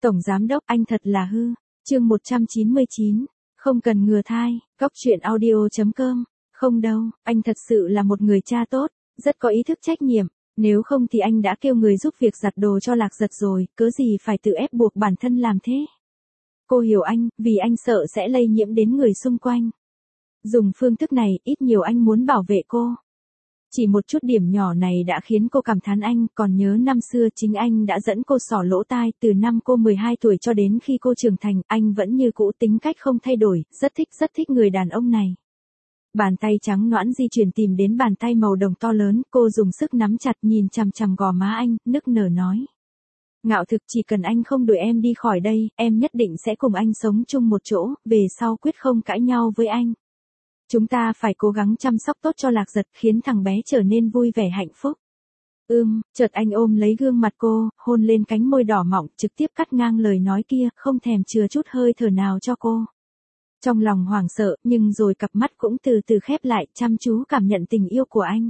Tổng giám đốc, anh thật là hư. Chương 199. Không cần ngừa thai. Góc truyện audio.com. Không đâu, anh thật sự là một người cha tốt, rất có ý thức trách nhiệm. Nếu không thì anh đã kêu người giúp việc giặt đồ cho Lạc Giật rồi, cớ gì phải tự ép buộc bản thân làm thế. Cô hiểu anh, vì anh sợ sẽ lây nhiễm đến người xung quanh. Dùng phương thức này, ít nhiều anh muốn bảo vệ cô. Chỉ một chút điểm nhỏ này đã khiến cô cảm thán anh, còn nhớ năm xưa chính anh đã dẫn cô xỏ lỗ tai, từ năm cô 12 tuổi cho đến khi cô trưởng thành, anh vẫn như cũ tính cách không thay đổi, rất thích người đàn ông này. Bàn tay trắng nõn di chuyển tìm đến bàn tay màu đồng to lớn, cô dùng sức nắm chặt nhìn chằm chằm gò má anh, nức nở nói. Ngạo Thực, chỉ cần anh không đuổi em đi khỏi đây, em nhất định sẽ cùng anh sống chung một chỗ, về sau quyết không cãi nhau với anh. Chúng ta phải cố gắng chăm sóc tốt cho Lạc Giật, khiến thằng bé trở nên vui vẻ hạnh phúc. Chợt anh ôm lấy gương mặt cô, hôn lên cánh môi đỏ mọng, trực tiếp cắt ngang lời nói kia, không thèm chừa chút hơi thở nào cho cô. Trong lòng hoảng sợ, nhưng rồi cặp mắt cũng từ từ khép lại, chăm chú cảm nhận tình yêu của anh.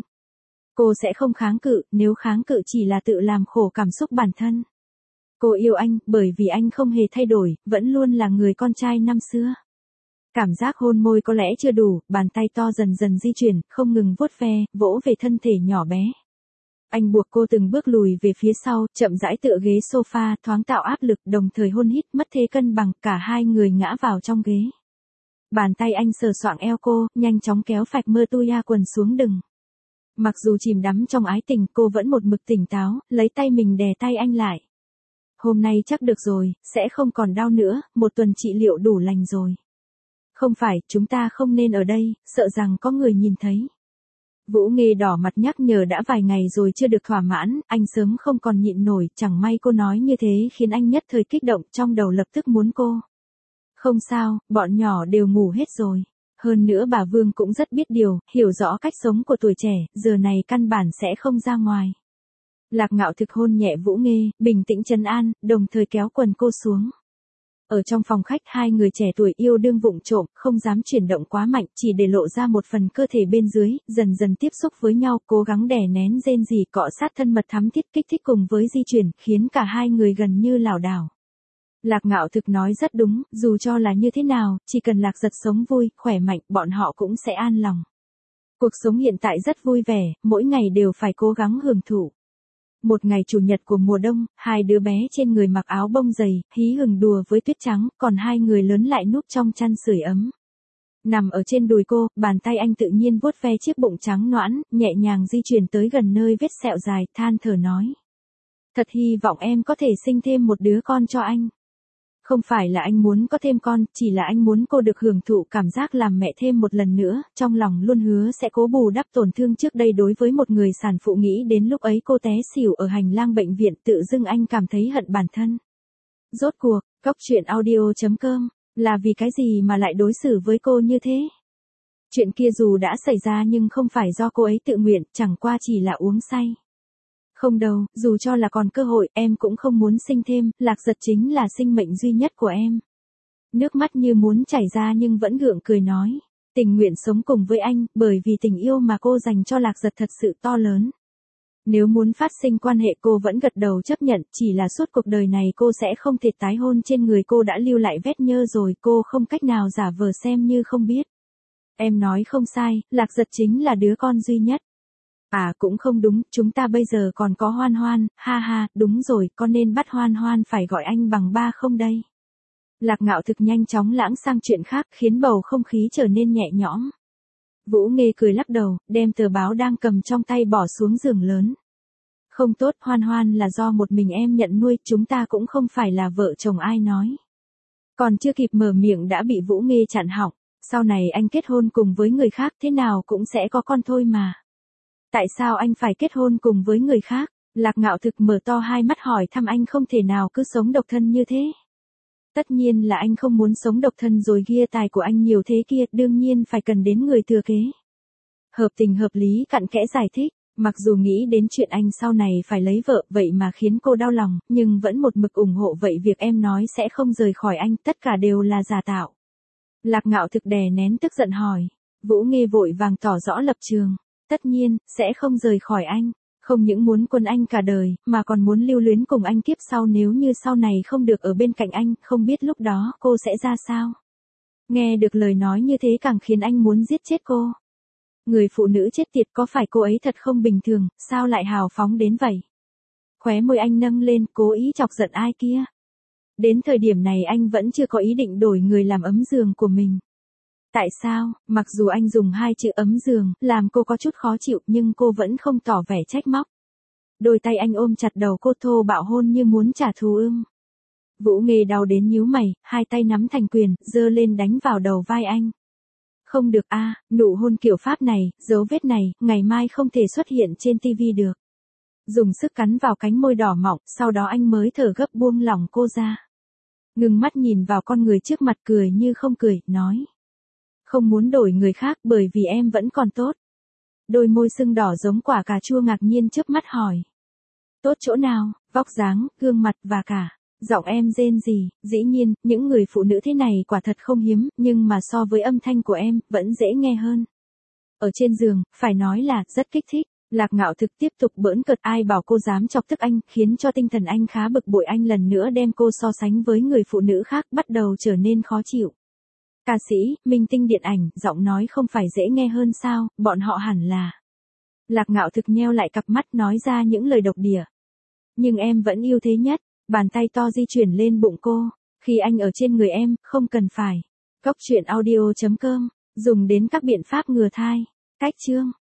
Cô sẽ không kháng cự, nếu kháng cự chỉ là tự làm khổ cảm xúc bản thân. Cô yêu anh, bởi vì anh không hề thay đổi, vẫn luôn là người con trai năm xưa. Cảm giác hôn môi có lẽ chưa đủ, bàn tay to dần dần di chuyển, không ngừng vuốt ve, vỗ về thân thể nhỏ bé. Anh buộc cô từng bước lùi về phía sau, chậm rãi tựa ghế sofa, thoáng tạo áp lực, đồng thời hôn hít, mất thế cân bằng, cả hai người ngã vào trong ghế. Bàn tay anh sờ soạng eo cô, nhanh chóng kéo phạch mơ tuya quần xuống đừng. Mặc dù chìm đắm trong ái tình, cô vẫn một mực tỉnh táo, lấy tay mình đè tay anh lại. Hôm nay chắc được rồi, sẽ không còn đau nữa, một tuần trị liệu đủ lành rồi. Không phải, chúng ta không nên ở đây, sợ rằng có người nhìn thấy. Vũ Nghê đỏ mặt nhắc nhở đã vài ngày rồi chưa được thỏa mãn, anh sớm không còn nhịn nổi, chẳng may cô nói như thế khiến anh nhất thời kích động, trong đầu lập tức muốn cô. Không sao, bọn nhỏ đều ngủ hết rồi. Hơn nữa bà Vương cũng rất biết điều, hiểu rõ cách sống của tuổi trẻ, giờ này căn bản sẽ không ra ngoài. Lạc Ngạo Thực hôn nhẹ Vũ Nghê, bình tĩnh trấn an, đồng thời kéo quần cô xuống. Ở trong phòng khách, hai người trẻ tuổi yêu đương vụng trộm, không dám chuyển động quá mạnh, chỉ để lộ ra một phần cơ thể bên dưới, dần dần tiếp xúc với nhau, cố gắng đè nén rên rỉ, cọ sát thân mật thắm thiết, kích thích cùng với di chuyển, khiến cả hai người gần như lảo đảo. Lạc Ngạo Thực nói rất đúng, dù cho là như thế nào, chỉ cần Lạc Giật sống vui, khỏe mạnh, bọn họ cũng sẽ an lòng. Cuộc sống hiện tại rất vui vẻ, mỗi ngày đều phải cố gắng hưởng thụ. Một ngày chủ nhật của mùa đông, hai đứa bé trên người mặc áo bông dày, hí hửng đùa với tuyết trắng, còn hai người lớn lại núp trong chăn sưởi ấm. Nằm ở trên đùi cô, bàn tay anh tự nhiên vuốt ve chiếc bụng trắng nõn, nhẹ nhàng di chuyển tới gần nơi vết sẹo dài, than thở nói. Thật hy vọng em có thể sinh thêm một đứa con cho anh. Không phải là anh muốn có thêm con, chỉ là anh muốn cô được hưởng thụ cảm giác làm mẹ thêm một lần nữa, trong lòng luôn hứa sẽ cố bù đắp tổn thương trước đây đối với một người sản phụ. Nghĩ đến lúc ấy cô té xỉu ở hành lang bệnh viện, tự dưng anh cảm thấy hận bản thân. Rốt cuộc, góc truyện audio.com, là vì cái gì mà lại đối xử với cô như thế? Chuyện kia dù đã xảy ra nhưng không phải do cô ấy tự nguyện, chẳng qua chỉ là uống say. Không đâu, dù cho là còn cơ hội, em cũng không muốn sinh thêm, Lạc Giật chính là sinh mệnh duy nhất của em. Nước mắt như muốn chảy ra nhưng vẫn gượng cười nói. Tình nguyện sống cùng với anh, bởi vì tình yêu mà cô dành cho Lạc Giật thật sự to lớn. Nếu muốn phát sinh quan hệ cô vẫn gật đầu chấp nhận, chỉ là suốt cuộc đời này cô sẽ không thể tái hôn, trên người cô đã lưu lại vết nhơ rồi, cô không cách nào giả vờ xem như không biết. Em nói không sai, Lạc Giật chính là đứa con duy nhất. À cũng không đúng, chúng ta bây giờ còn có Hoan Hoan, ha ha, đúng rồi, con nên bắt Hoan Hoan phải gọi anh bằng ba không đây? Lạc Ngạo Thực nhanh chóng lãng sang chuyện khác, khiến bầu không khí trở nên nhẹ nhõm. Vũ Nghê cười lắc đầu, đem tờ báo đang cầm trong tay bỏ xuống giường lớn. Không tốt, Hoan Hoan là do một mình em nhận nuôi, chúng ta cũng không phải là vợ chồng ai nói. Còn chưa kịp mở miệng đã bị Vũ Nghê chặn họng, sau này anh kết hôn cùng với người khác thế nào cũng sẽ có con thôi mà. Tại sao anh phải kết hôn cùng với người khác? Lạc Ngạo Thực mở to hai mắt hỏi thăm, anh không thể nào cứ sống độc thân như thế. Tất nhiên là anh không muốn sống độc thân rồi, gia tài của anh nhiều thế kia, đương nhiên phải cần đến người thừa kế. Hợp tình hợp lý cặn kẽ giải thích, mặc dù nghĩ đến chuyện anh sau này phải lấy vợ, vậy mà khiến cô đau lòng, nhưng vẫn một mực ủng hộ. Vậy việc em nói sẽ không rời khỏi anh, tất cả đều là giả tạo. Lạc Ngạo Thực đè nén tức giận hỏi. Vũ Nghê vội vàng tỏ rõ lập trường. Tất nhiên, sẽ không rời khỏi anh. Không những muốn quấn anh cả đời, mà còn muốn lưu luyến cùng anh kiếp sau nếu như sau này không được ở bên cạnh anh, không biết lúc đó cô sẽ ra sao. Nghe được lời nói như thế càng khiến anh muốn giết chết cô. Người phụ nữ chết tiệt, có phải cô ấy thật không bình thường, sao lại hào phóng đến vậy? Khóe môi anh nâng lên, cố ý chọc giận ai kia. Đến thời điểm này anh vẫn chưa có ý định đổi người làm ấm giường của mình. Tại sao, mặc dù anh dùng hai chữ ấm giường, làm cô có chút khó chịu nhưng cô vẫn không tỏ vẻ trách móc. Đôi tay anh ôm chặt đầu cô thô bạo hôn như muốn trả thù ưng. Vũ Nghê đau đến nhíu mày, hai tay nắm thành quyền, giơ lên đánh vào đầu vai anh. Không được a, nụ hôn kiểu Pháp này, dấu vết này, ngày mai không thể xuất hiện trên tivi được. Dùng sức cắn vào cánh môi đỏ mọng, sau đó anh mới thở gấp buông lỏng cô ra. Ngừng mắt nhìn vào con người trước mặt cười như không cười, nói. Không muốn đổi người khác bởi vì em vẫn còn tốt. Đôi môi sưng đỏ giống quả cà chua ngạc nhiên chớp mắt hỏi. Tốt chỗ nào, vóc dáng, gương mặt và cả. Giọng em rên rỉ, dĩ nhiên, những người phụ nữ thế này quả thật không hiếm, nhưng mà so với âm thanh của em, vẫn dễ nghe hơn. Ở trên giường, phải nói là, rất kích thích. Lạc Ngạo Thực tiếp tục bỡn cợt, ai bảo cô dám chọc tức anh, khiến cho tinh thần anh khá bực bội, anh lần nữa đem cô so sánh với người phụ nữ khác, bắt đầu trở nên khó chịu. Ca sĩ, minh tinh điện ảnh, giọng nói không phải dễ nghe hơn sao, bọn họ hẳn là. Lạc Ngạo Thực nheo lại cặp mắt nói ra những lời độc địa. Nhưng em vẫn yêu thế nhất, bàn tay to di chuyển lên bụng cô, khi anh ở trên người em, không cần phải. Cốc truyện audio.com, dùng đến các biện pháp ngừa thai. Cách chương.